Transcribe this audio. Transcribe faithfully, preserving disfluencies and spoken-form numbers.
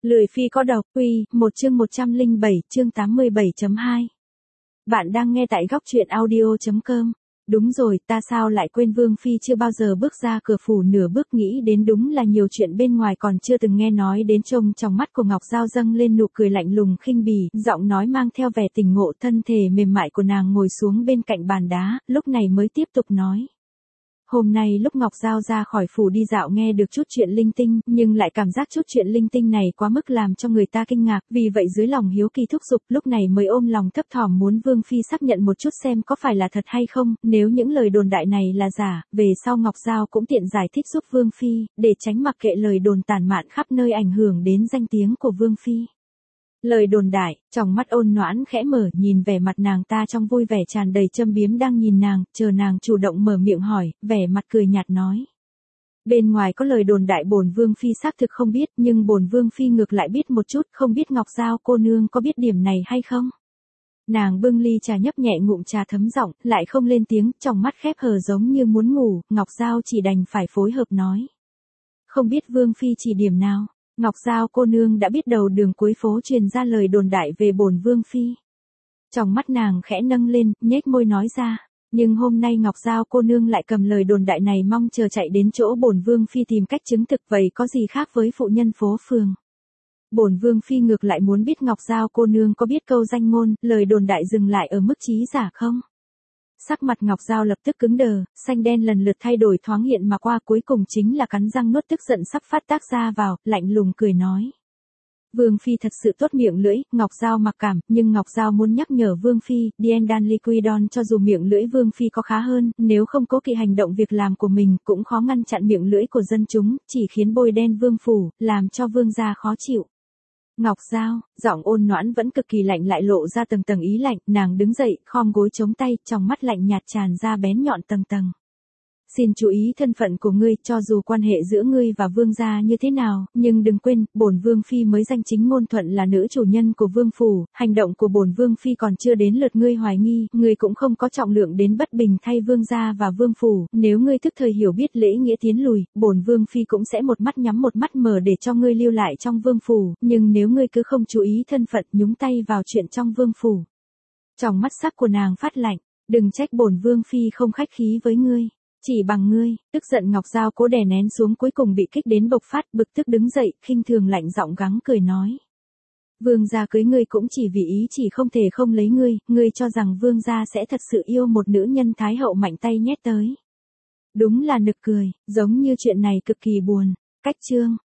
Lười phi có độc, uy, một chương một trăm lẻ bảy, chương tám mươi bảy chấm hai. Bạn đang nghe tại góc truyện audio chấm com. Đúng rồi, ta sao lại quên Vương Phi chưa bao giờ bước ra cửa phủ nửa bước, nghĩ đến đúng là nhiều chuyện bên ngoài còn chưa từng nghe nói đến. Trông trong mắt của Ngọc Giao dâng lên nụ cười lạnh lùng khinh bỉ, giọng nói mang theo vẻ tỉnh ngộ. Thân thể mềm mại của nàng ngồi xuống bên cạnh bàn đá, lúc này mới tiếp tục nói. Hôm nay lúc Ngọc Giao ra khỏi phủ đi dạo nghe được chút chuyện linh tinh, nhưng lại cảm giác chút chuyện linh tinh này quá mức làm cho người ta kinh ngạc, vì vậy dưới lòng hiếu kỳ thúc giục, lúc này mới ôm lòng thấp thỏm muốn Vương Phi xác nhận một chút xem có phải là thật hay không. Nếu những lời đồn đại này là giả, về sau Ngọc Giao cũng tiện giải thích giúp Vương Phi, để tránh mặc kệ lời đồn tản mạn khắp nơi ảnh hưởng đến danh tiếng của Vương Phi. Lời đồn đại, trong mắt ôn noãn khẽ mở, nhìn vẻ mặt nàng ta trong vui vẻ tràn đầy châm biếm đang nhìn nàng, chờ nàng chủ động mở miệng hỏi, vẻ mặt cười nhạt nói. Bên ngoài có lời đồn đại bổn Vương Phi xác thực không biết, nhưng bổn Vương Phi ngược lại biết một chút, không biết Ngọc Giao cô nương có biết điểm này hay không? Nàng bưng ly trà nhấp nhẹ ngụm trà thấm giọng, lại không lên tiếng, trong mắt khép hờ giống như muốn ngủ. Ngọc Giao chỉ đành phải phối hợp nói. Không biết Vương Phi chỉ điểm nào? Ngọc Giao cô nương đã biết đầu đường cuối phố truyền ra lời đồn đại về bổn Vương Phi. Trong mắt nàng khẽ nâng lên, nhếch môi nói ra. Nhưng hôm nay Ngọc Giao cô nương lại cầm lời đồn đại này mong chờ chạy đến chỗ bổn Vương Phi tìm cách chứng thực, vậy có gì khác với phụ nhân phố phường? Bổn Vương Phi ngược lại muốn biết Ngọc Giao cô nương có biết câu danh ngôn, lời đồn đại dừng lại ở mức trí giả không? Sắc mặt Ngọc Giao lập tức cứng đờ, xanh đen lần lượt thay đổi thoáng hiện mà qua, cuối cùng chính là cắn răng nuốt tức giận sắp phát tác ra vào, lạnh lùng cười nói. Vương Phi thật sự tốt miệng lưỡi. Ngọc Giao mặc cảm, nhưng Ngọc Giao muốn nhắc nhở Vương Phi, Diendan Liquidon cho dù miệng lưỡi Vương Phi có khá hơn, nếu không cố kỵ hành động việc làm của mình, cũng khó ngăn chặn miệng lưỡi của dân chúng, chỉ khiến bôi đen Vương Phủ, làm cho Vương gia khó chịu. Ngọc Giao, giọng ôn noãn vẫn cực kỳ lạnh lại lộ ra tầng tầng ý lạnh, nàng đứng dậy, khom gối chống tay, trong mắt lạnh nhạt tràn ra bén nhọn tầng tầng. Xin chú ý thân phận của ngươi, cho dù quan hệ giữa ngươi và vương gia như thế nào, nhưng đừng quên, bổn Vương Phi mới danh chính ngôn thuận là nữ chủ nhân của Vương Phủ, hành động của bổn Vương Phi còn chưa đến lượt ngươi hoài nghi, ngươi cũng không có trọng lượng đến bất bình thay vương gia và Vương Phủ, nếu ngươi thức thời hiểu biết lễ nghĩa tiến lùi, bổn Vương Phi cũng sẽ một mắt nhắm một mắt mở để cho ngươi lưu lại trong Vương Phủ, nhưng nếu ngươi cứ không chú ý thân phận, nhúng tay vào chuyện trong Vương Phủ. Trong mắt sắc của nàng phát lạnh, đừng trách bổn Vương Phi không khách khí với ngươi. Chỉ bằng ngươi. Tức giận Ngọc Giao cố đè nén xuống, cuối cùng bị kích đến bộc phát, bực tức đứng dậy, khinh thường lạnh giọng gắng cười nói. Vương gia cưới ngươi cũng chỉ vì ý chỉ không thể không lấy ngươi, ngươi cho rằng vương gia sẽ thật sự yêu một nữ nhân thái hậu mạnh tay nhét tới. Đúng là nực cười, giống như chuyện này cực kỳ buồn. Cách chương.